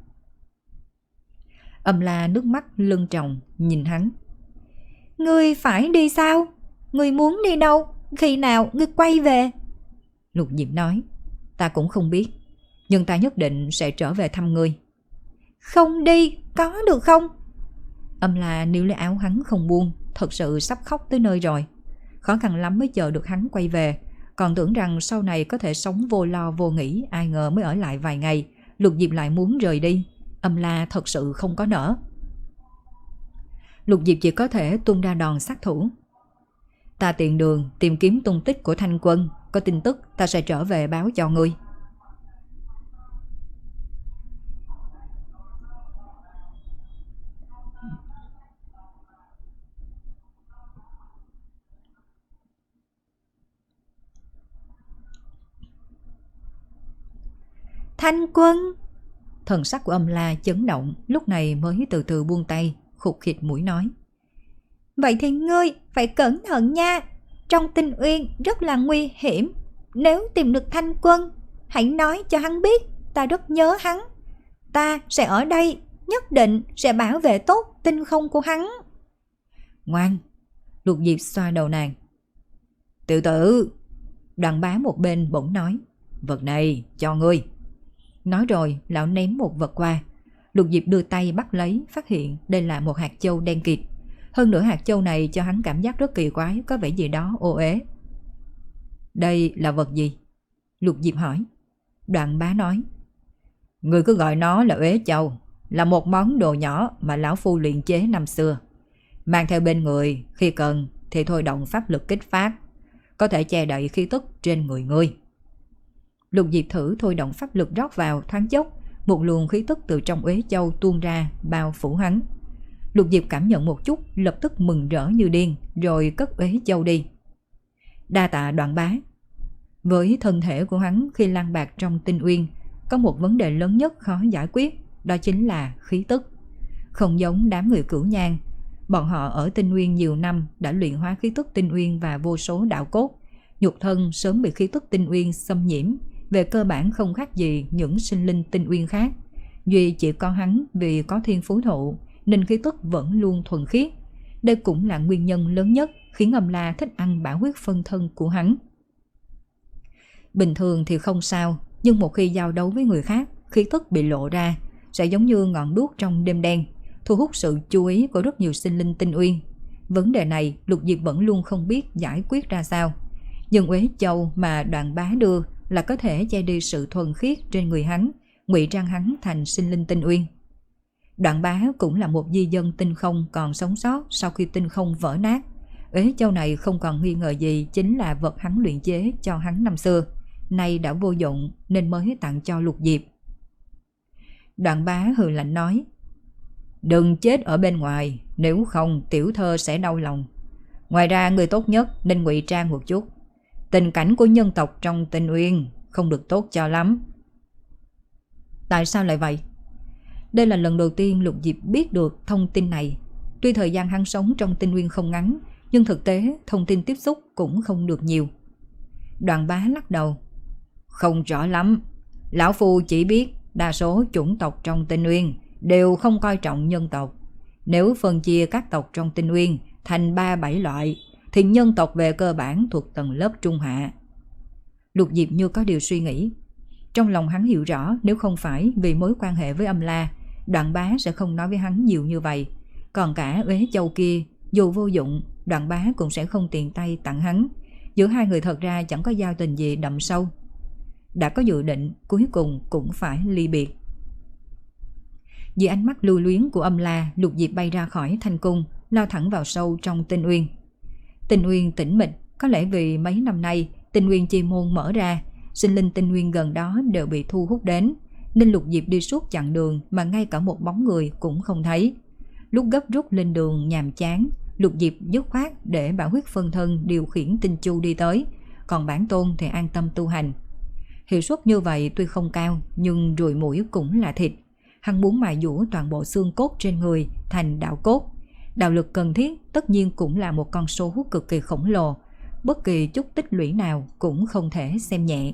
Âm La nước mắt lưng tròng nhìn hắn. Ngươi phải đi sao? Ngươi muốn đi đâu? Khi nào ngươi quay về? Lục Diệp nói. Ta cũng không biết, nhưng ta nhất định sẽ trở về thăm ngươi. Không đi, có được không? Âm La níu lấy áo hắn không buông, thật sự sắp khóc tới nơi rồi. Khó khăn lắm mới chờ được hắn quay về. Còn tưởng rằng sau này có thể sống vô lo vô nghĩ, ai ngờ mới ở lại vài ngày, Lục Diệp lại muốn rời đi. Âm La thật sự không có nỡ. Lục Diệp chỉ có thể tung ra đòn sát thủ. Ta tiện đường tìm kiếm tung tích của Thanh Quân, có tin tức ta sẽ trở về báo cho ngươi. Thanh Quân. Thần sắc của Âm La chấn động, lúc này mới từ từ buông tay, khụt khịt mũi nói. Vậy thì ngươi phải cẩn thận nha. Trong Tinh Uyên rất là nguy hiểm. Nếu tìm được Thanh Quân, hãy nói cho hắn biết ta rất nhớ hắn. Ta sẽ ở đây, nhất định sẽ bảo vệ tốt tinh không của hắn. Ngoan. Lục Diệp xoa đầu nàng. Tiểu tử. Đoàn Bá một bên bỗng nói. Vật này cho ngươi. Nói rồi lão ném một vật qua. Lục Diệp đưa tay bắt lấy, phát hiện đây là một hạt châu đen kịt. Hơn nữa hạt châu này cho hắn cảm giác rất kỳ quái, có vẻ gì đó ô uế. Đây là vật gì? Lục Diệp hỏi. Đoạn Bá nói. Người cứ gọi nó là uế châu, là một món đồ nhỏ mà lão phu luyện chế năm xưa. Mang theo bên người, khi cần thì thôi động pháp lực kích phát, có thể che đậy khí tức trên người ngươi. Lục Diệp thử thôi động pháp lực rót vào, thoáng chốc một luồng khí tức từ trong uế châu tuôn ra bao phủ hắn. Lục Diệp cảm nhận một chút, lập tức mừng rỡ như điên, rồi cất uế châu đi. Đa tạ Đoạn Bá. Với thân thể của hắn khi lang bạc trong Tinh Uyên, có một vấn đề lớn nhất khó giải quyết, đó chính là khí tức. Không giống đám người Cửu Nhang, bọn họ ở Tinh Uyên nhiều năm đã luyện hóa khí tức Tinh Uyên và vô số đạo cốt, nhục thân sớm bị khí tức Tinh Uyên xâm nhiễm, về cơ bản không khác gì những sinh linh Tinh Uyên khác. Duy chỉ có hắn vì có thiên phú thụ nên khí tức vẫn luôn thuần khiết. Đây cũng là nguyên nhân lớn nhất khiến Âm La thích ăn bão huyết phân thân của hắn. Bình thường thì không sao, nhưng một khi giao đấu với người khác, khí tức bị lộ ra sẽ giống như ngọn đuốc trong đêm đen, thu hút sự chú ý của rất nhiều sinh linh Tinh Uyên. Vấn đề này Lục Diệp vẫn luôn không biết giải quyết ra sao. Nhưng uế châu mà Đoạn Bá đưa là có thể che đi sự thuần khiết trên người hắn, ngụy trang hắn thành sinh linh Tinh Uyên. Đoạn Bá cũng là một di dân tinh không còn sống sót sau khi tinh không vỡ nát. Uế châu này không còn nghi ngờ gì chính là vật hắn luyện chế cho hắn năm xưa, nay đã vô dụng nên mới tặng cho Lục Diệp. Đoạn Bá hừ lạnh nói. Đừng chết ở bên ngoài, nếu không tiểu thơ sẽ đau lòng. Ngoài ra người tốt nhất nên ngụy trang một chút. Tình cảnh của nhân tộc trong Tinh Uyên không được tốt cho lắm. Tại sao lại vậy? Đây là lần đầu tiên Lục Diệp biết được thông tin này. Tuy thời gian hắn sống trong Tinh Uyên không ngắn, nhưng thực tế thông tin tiếp xúc cũng không được nhiều. Đoạn Bá lắc đầu. Không rõ lắm. Lão Phu chỉ biết đa số chủng tộc trong Tinh Uyên đều không coi trọng nhân tộc. Nếu phân chia các tộc trong Tinh Uyên thành ba bảy loại thì nhân tộc về cơ bản thuộc tầng lớp trung hạ. Lục Diệp như có điều suy nghĩ. Trong lòng hắn hiểu rõ nếu không phải vì mối quan hệ với Âm La, Đoạn Bá sẽ không nói với hắn nhiều như vậy. Còn cả uế châu kia, dù vô dụng, Đoạn Bá cũng sẽ không tiện tay tặng hắn. Giữa hai người thật ra chẳng có giao tình gì đậm sâu. Đã có dự định, cuối cùng cũng phải ly biệt. Vì ánh mắt lưu luyến của Âm La, Lục Diệp bay ra khỏi thanh cung, lao thẳng vào sâu trong Tinh Uyên. Tinh Uyên tĩnh mịch, có lẽ vì mấy năm nay Tinh Uyên chi môn mở ra, sinh linh Tinh Uyên gần đó đều bị thu hút đến, nên Lục Diệp đi suốt chặng đường mà ngay cả một bóng người cũng không thấy. Lúc gấp rút lên đường nhàm chán, Lục Diệp dứt khoát để Bảo Huyết phân thân điều khiển Tinh Chu đi tới, còn bản tôn thì an tâm tu hành. Hiệu suất như vậy tuy không cao, nhưng ruồi mũi cũng là thịt. Hắn muốn mài dũa toàn bộ xương cốt trên người thành đạo cốt. Đạo lực cần thiết tất nhiên cũng là một con số cực kỳ khổng lồ, bất kỳ chút tích lũy nào cũng không thể xem nhẹ.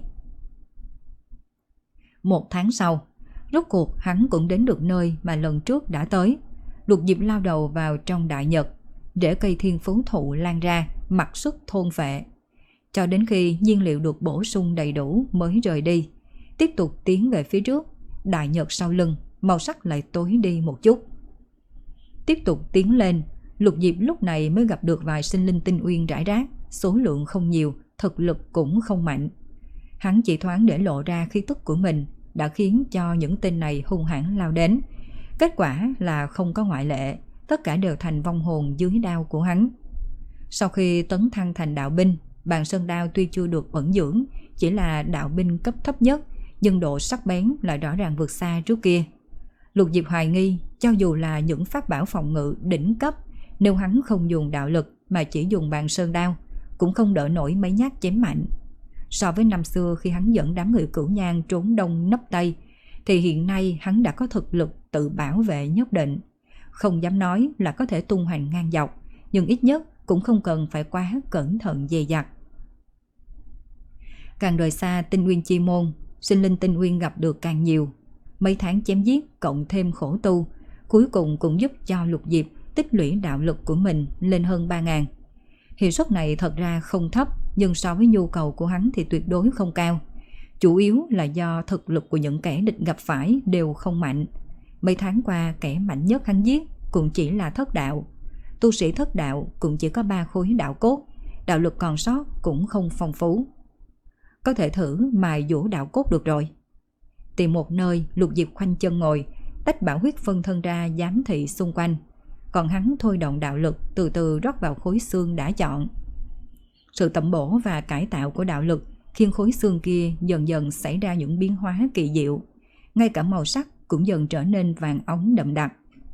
Một tháng sau, rốt cuộc hắn cũng đến được nơi mà lần trước đã tới. Lục Diệp lao đầu vào trong đại nhật, rễ cây thiên phú thụ lan ra, mặc sức thôn phệ. Cho đến khi nhiên liệu được bổ sung đầy đủ mới rời đi. Tiếp tục tiến về phía trước, đại nhật sau lưng, màu sắc lại tối đi một chút. Tiếp tục tiến lên, Lục Diệp lúc này mới gặp được vài sinh linh Tinh Uyên rải rác, số lượng không nhiều, thực lực cũng không mạnh. Hắn chỉ thoáng để lộ ra khí tức của mình đã khiến cho những tên này hung hãn lao đến. Kết quả là không có ngoại lệ, tất cả đều thành vong hồn dưới đao của hắn. Sau khi tấn thăng thành đạo binh, Bàn Sơn Đao tuy chưa được ẩn dưỡng, chỉ là đạo binh cấp thấp nhất, nhưng độ sắc bén lại rõ ràng vượt xa trước kia. Lục Diệp hoài nghi, cho dù là những pháp bảo phòng ngự đỉnh cấp, nếu hắn không dùng đạo lực mà chỉ dùng Bàn Sơn Đao, cũng không đỡ nổi mấy nhát chém mạnh. So với năm xưa khi hắn dẫn đám người Cửu Nhang trốn đông nấp tây, thì hiện nay hắn đã có thực lực tự bảo vệ nhất định. Không dám nói là có thể tung hoành ngang dọc, nhưng ít nhất cũng không cần phải quá cẩn thận dè dặt. Càng rời xa Tinh Uyên chi môn, sinh linh Tinh Uyên gặp được càng nhiều. Mấy tháng chém giết cộng thêm khổ tu, cuối cùng cũng giúp cho Lục Diệp tích lũy đạo lực của mình lên hơn ba ngàn. Hiệu suất này thật ra không thấp, nhưng so với nhu cầu của hắn thì tuyệt đối không cao. Chủ yếu là do thực lực của những kẻ địch gặp phải đều không mạnh. Mấy tháng qua kẻ mạnh nhất hắn giết cũng chỉ là thất đạo. tu sĩ thất đạo cũng chỉ có ba khối đạo cốt, đạo lực còn sót cũng không phong phú. Có thể thử mài dũa đạo cốt được rồi. Tìm một nơi, Lục Diệp khoanh chân ngồi, tách bảo huyết phân thân ra giám thị xung quanh, còn hắn thôi động đạo lực từ từ rót vào khối xương đã chọn. Sự tẩm bổ và cải tạo của đạo lực khiến khối xương kia dần dần xảy ra những biến hóa kỳ diệu, ngay cả màu sắc cũng dần trở nên vàng óng đậm đặc.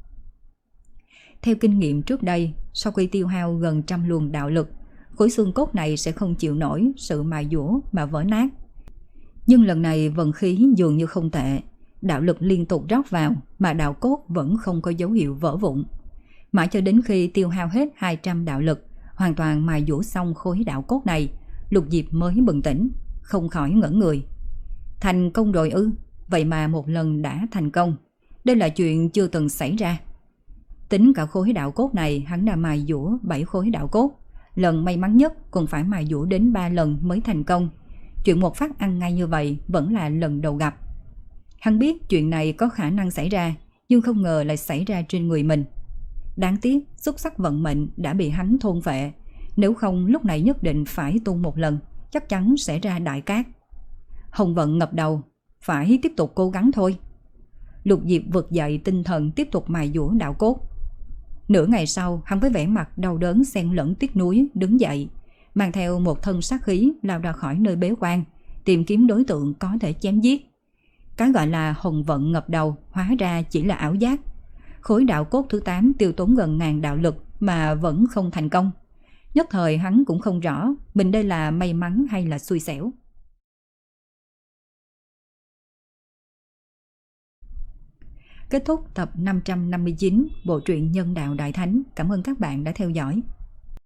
Theo kinh nghiệm trước đây, sau khi tiêu hao gần trăm luồng đạo lực, khối xương cốt này sẽ không chịu nổi sự mài dũa mà vỡ nát. Nhưng lần này vận khí dường như không tệ, đạo lực liên tục rót vào mà đạo cốt vẫn không có dấu hiệu vỡ vụn. Mãi cho đến khi tiêu hao hết hai trăm đạo lực, hoàn toàn mài dũa xong khối đạo cốt này, Lục Diệp mới bừng tỉnh, không khỏi ngẩn người. Thành công rồi ư? Vậy mà một lần đã thành công. Đây là chuyện chưa từng xảy ra. Tính cả khối đạo cốt này, hắn đã mài dũa bảy khối đạo cốt. Lần may mắn nhất còn phải mài dũa đến ba lần mới thành công. Chuyện một phát ăn ngay như vậy vẫn là lần đầu gặp. Hắn biết chuyện này có khả năng xảy ra, nhưng không ngờ lại xảy ra trên người mình. Đáng tiếc, xúc sắc vận mệnh đã bị hắn thôn phệ. Nếu không lúc này nhất định phải tu một lần, chắc chắn sẽ ra đại cát. Hồng vận ngập đầu, phải tiếp tục cố gắng thôi. Lục Diệp vực dậy tinh thần tiếp tục mài dũa đạo cốt. Nửa ngày sau, hắn với vẻ mặt đau đớn xen lẫn tiếc nuối đứng dậy, mang theo một thân sát khí lao ra khỏi nơi bế quan, tìm kiếm đối tượng có thể chém giết. Cái gọi là hồng vận ngập đầu hóa ra chỉ là ảo giác. Khối đạo cốt thứ tám tiêu tốn gần ngàn đạo lực mà vẫn không thành công. Nhất thời hắn cũng không rõ mình đây là may mắn hay là xui xẻo. Kết thúc tập năm trăm năm mươi chín bộ truyện Nhân Đạo Đại Thánh. Cảm ơn các bạn đã theo dõi.